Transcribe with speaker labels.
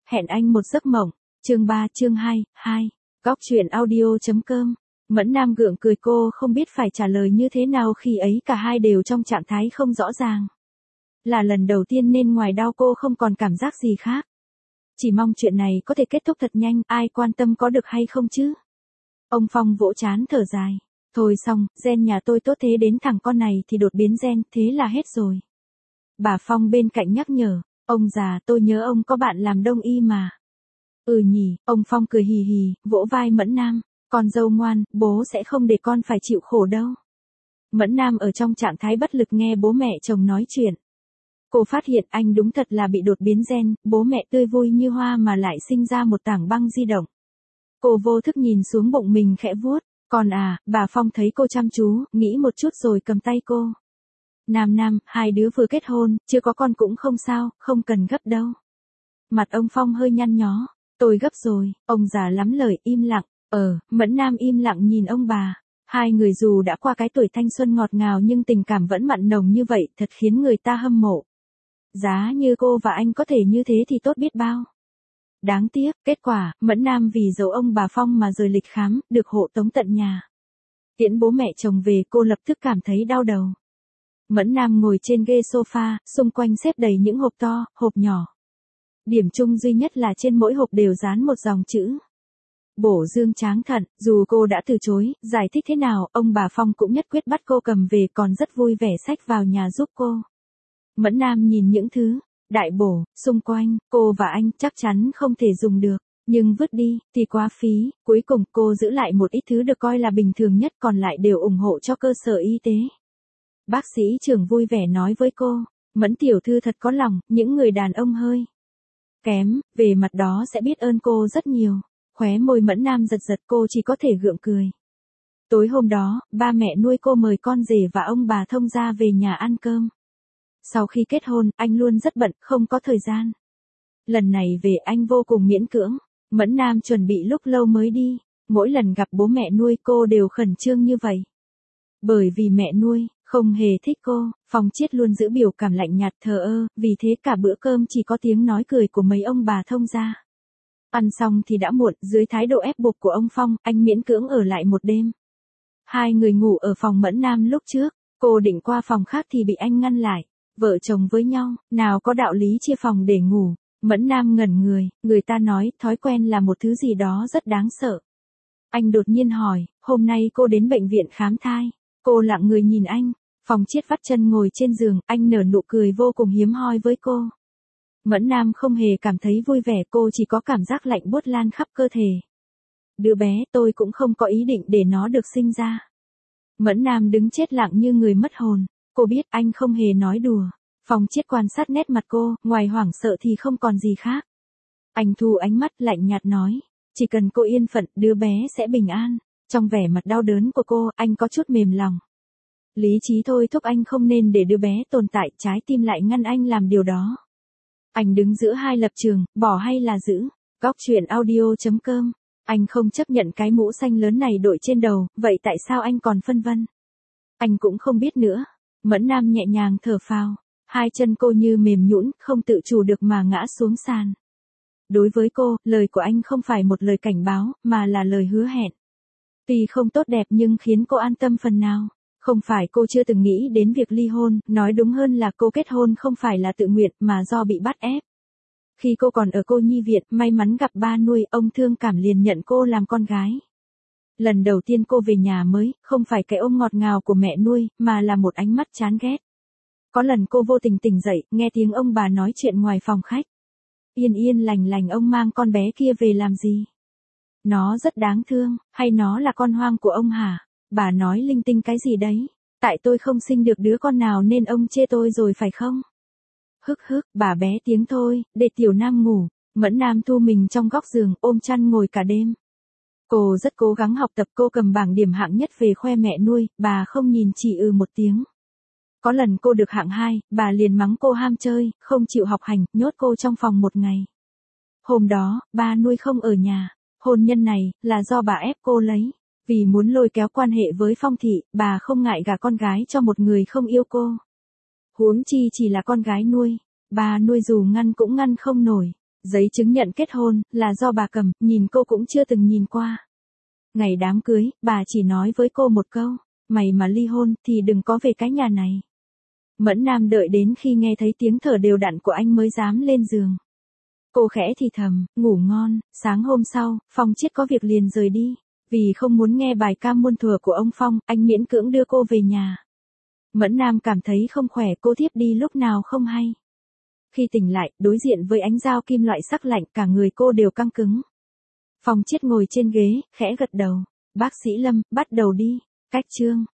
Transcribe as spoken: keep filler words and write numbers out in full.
Speaker 1: Hẹn anh một giấc mộng. Chương ba chương hai, hai. Góc truyện audio.com. Mẫn Nam gượng cười, cô không biết phải trả lời như thế nào khi ấy cả hai đều trong trạng thái không rõ ràng. Là lần đầu tiên nên ngoài đau cô không còn cảm giác gì khác. Chỉ mong chuyện này có thể kết thúc thật nhanh, ai quan tâm có được hay không chứ. Ông Phong vỗ trán thở dài. Thôi xong, gen nhà tôi tốt thế đến thằng con này thì đột biến gen, thế là hết rồi. Bà Phong bên cạnh nhắc nhở, ông già tôi nhớ ông có bạn làm đông y mà. Ừ nhỉ, ông Phong cười hì hì, vỗ vai Mẫn Nam, con dâu ngoan, bố sẽ không để con phải chịu khổ đâu. Mẫn Nam ở trong trạng thái bất lực nghe bố mẹ chồng nói chuyện. Cô phát hiện anh đúng thật là bị đột biến gen, bố mẹ tươi vui như hoa mà lại sinh ra một tảng băng di động. Cô vô thức nhìn xuống bụng mình khẽ vuốt, còn à, bà Phong thấy cô chăm chú, nghĩ một chút rồi cầm tay cô. Nam Nam, hai đứa vừa kết hôn, chưa có con cũng không sao, không cần gấp đâu. Mặt ông Phong hơi nhăn nhó, tôi gấp rồi, ông già lắm lời, im lặng, ờ, Mẫn Nam im lặng nhìn ông bà. Hai người dù đã qua cái tuổi thanh xuân ngọt ngào nhưng tình cảm vẫn mặn nồng như vậy, thật khiến người ta hâm mộ. Giá như cô và anh có thể như thế thì tốt biết bao. Đáng tiếc, kết quả, Mẫn Nam vì giấu ông bà Phong mà rời lịch khám, được hộ tống tận nhà. Tiễn bố mẹ chồng về, cô lập tức cảm thấy đau đầu. Mẫn Nam ngồi trên ghế sofa, xung quanh xếp đầy những hộp to, hộp nhỏ. Điểm chung duy nhất là trên mỗi hộp đều dán một dòng chữ. Bổ dương tráng thận, dù cô đã từ chối, giải thích thế nào, ông bà Phong cũng nhất quyết bắt cô cầm về, còn rất vui vẻ xách vào nhà giúp cô. Mẫn Nam nhìn những thứ đại bổ xung quanh, cô và anh chắc chắn không thể dùng được, nhưng vứt đi thì quá phí, cuối cùng cô giữ lại một ít thứ được coi là bình thường nhất, còn lại đều ủng hộ cho cơ sở y tế. Bác sĩ trưởng vui vẻ nói với cô, Mẫn tiểu thư thật có lòng, những người đàn ông hơi kém, về mặt đó sẽ biết ơn cô rất nhiều. Khóe môi Mẫn Nam giật giật, cô chỉ có thể gượng cười. Tối hôm đó, ba mẹ nuôi cô mời con rể và ông bà thông gia về nhà ăn cơm. Sau khi kết hôn, anh luôn rất bận, không có thời gian. Lần này về anh vô cùng miễn cưỡng. Mẫn Nam chuẩn bị lúc lâu mới đi. Mỗi lần gặp bố mẹ nuôi cô đều khẩn trương như vậy. Bởi vì mẹ nuôi không hề thích cô, Phong Chiết luôn giữ biểu cảm lạnh nhạt thờ ơ, vì thế cả bữa cơm chỉ có tiếng nói cười của mấy ông bà thông gia. Ăn xong thì đã muộn, dưới thái độ ép buộc của ông Phong, anh miễn cưỡng ở lại một đêm. Hai người ngủ ở phòng Mẫn Nam lúc trước, cô định qua phòng khác thì bị anh ngăn lại. Vợ chồng với nhau, nào có đạo lý chia phòng để ngủ. Mẫn Nam ngẩn người, người ta nói thói quen là một thứ gì đó rất đáng sợ. Anh đột nhiên hỏi, hôm nay cô đến bệnh viện khám thai. Cô lặng người nhìn anh, Phong Chiết vắt chân ngồi trên giường, anh nở nụ cười vô cùng hiếm hoi với cô. Mẫn Nam không hề cảm thấy vui vẻ, cô chỉ có cảm giác lạnh buốt lan khắp cơ thể. Đứa bé tôi cũng không có ý định để nó được sinh ra. Mẫn Nam đứng chết lặng như người mất hồn, cô biết anh không hề nói đùa. Phong Chiết quan sát nét mặt cô, ngoài hoảng sợ thì không còn gì khác. Anh thu ánh mắt lạnh nhạt nói, chỉ cần cô yên phận, đứa bé sẽ bình an. Trong vẻ mặt đau đớn của cô, anh có chút mềm lòng. Lý trí thôi thúc anh không nên để đứa bé tồn tại, trái tim lại ngăn anh làm điều đó. Anh đứng giữa hai lập trường, bỏ hay là giữ. Góc truyện audio.com. Anh không chấp nhận cái mũ xanh lớn này đội trên đầu, vậy tại sao anh còn phân vân? Anh cũng không biết nữa. Mẫn Nam nhẹ nhàng thở phào. Hai chân cô như mềm nhũn, không tự chủ được mà ngã xuống sàn. Đối với cô, lời của anh không phải một lời cảnh báo, mà là lời hứa hẹn. Tuy không tốt đẹp nhưng khiến cô an tâm phần nào. Không phải cô chưa từng nghĩ đến việc ly hôn, nói đúng hơn là cô kết hôn không phải là tự nguyện mà do bị bắt ép. Khi cô còn ở cô nhi viện, may mắn gặp ba nuôi, ông thương cảm liền nhận cô làm con gái. Lần đầu tiên cô về nhà mới, không phải cái ôm ngọt ngào của mẹ nuôi, mà là một ánh mắt chán ghét. Có lần cô vô tình tỉnh dậy, nghe tiếng ông bà nói chuyện ngoài phòng khách. Yên yên lành lành ông mang con bé kia về làm gì? Nó rất đáng thương, hay nó là con hoang của ông hả? Bà nói linh tinh cái gì đấy? Tại tôi không sinh được đứa con nào nên ông chê tôi rồi phải không? Hức hức, bà bé tiếng thôi, để Tiểu Nam ngủ. Mẫn Nam thu mình trong góc giường, ôm chăn ngồi cả đêm. Cô rất cố gắng học tập, cô cầm bảng điểm hạng nhất về khoe mẹ nuôi, bà không nhìn chỉ ừ một tiếng. Có lần cô được hạng hai, bà liền mắng cô ham chơi, không chịu học hành, nhốt cô trong phòng một ngày. Hôm đó, ba nuôi không ở nhà. Hôn nhân này, là do bà ép cô lấy. Vì muốn lôi kéo quan hệ với Phong thị, bà không ngại gả con gái cho một người không yêu cô. Huống chi chỉ là con gái nuôi. Bà nuôi dù ngăn cũng ngăn không nổi. Giấy chứng nhận kết hôn, là do bà cầm, nhìn cô cũng chưa từng nhìn qua. Ngày đám cưới, bà chỉ nói với cô một câu, mày mà ly hôn, thì đừng có về cái nhà này. Mẫn Nam đợi đến khi nghe thấy tiếng thở đều đặn của anh mới dám lên giường. Cô khẽ thì thầm, ngủ ngon. Sáng hôm sau, Phong Chiết có việc liền rời đi. Vì không muốn nghe bài ca muôn thuở của ông Phong, anh miễn cưỡng đưa cô về nhà. Mẫn Nam cảm thấy không khỏe, cô thiếp đi lúc nào không hay. Khi tỉnh lại, đối diện với ánh dao kim loại sắc lạnh, cả người cô đều căng cứng. Phong Chiết ngồi trên ghế, khẽ gật đầu. Bác sĩ Lâm, bắt đầu đi. Cách chương.